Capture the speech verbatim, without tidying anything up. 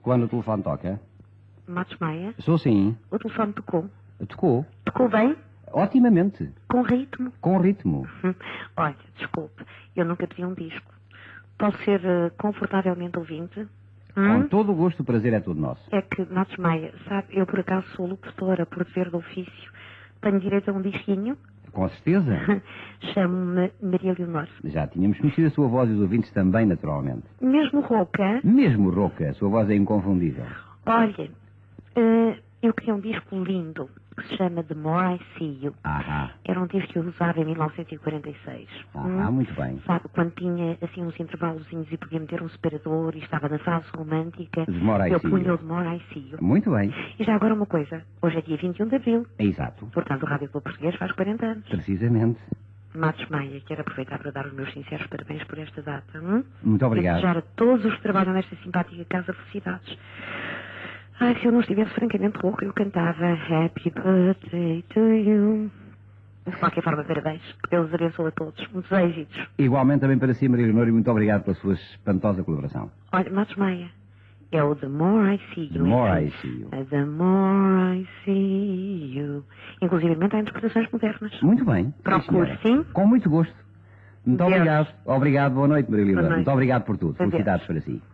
Quando o telefone toca? Matos Maia? Sou sim. O telefone tocou. Tocou? Tocou bem? Otimamente. Com ritmo? Com ritmo. Hum. Olha, desculpe, eu nunca pedi um disco. Posso ser uh, confortavelmente ouvinte? Hum? Com todo o gosto, o prazer é todo nosso. É que, Matos Maia, sabe, eu por acaso sou locutora, por dever do ofício. Tenho direito a um disquinho? Com certeza. Chamo-me Maria Leonor. Já tínhamos conhecido a sua voz e os ouvintes também, naturalmente. Mesmo rouca? Mesmo rouca, a sua voz é inconfundível. Olha, uh, eu queria um disco lindo, que se chama The More I See You. Ah, Era um disco que eu usava em mil novecentos e quarenta e seis. ah, ah, muito bem. Sabe, quando tinha assim uns intervalozinhos e podia meter um separador e estava na fase romântica, The More I eu See punha You. o The More I See You. Muito bem. E já agora uma coisa, hoje é dia vinte e um de abril, É exato. portanto o Rádio Clube Português faz quarenta anos. Precisamente. Matos Maia, quero aproveitar para dar os meus sinceros parabéns por esta data. Hum? Muito obrigado. E desejar a todos os que trabalham nesta simpática casa felicidades. Ai, se eu não estivesse francamente rouco, eu cantava Happy Birthday to You. De qualquer forma, parabéns. Que Deus abençoe a todos. Muitos êxitos. Igualmente também para si, Maria Leonor, e muito obrigado pela sua espantosa colaboração. Olha, Matos Maia, é o The More I See You. The More é I assim. See You. É The More I See You. Inclusive, há interpretações modernas. Muito bem. Procure, senhora. sim. Com muito gosto. Muito Deus. obrigado. Obrigado. Boa noite, Maria Leonor. Boa noite. Muito obrigado por tudo. Adeus. Felicidades para si.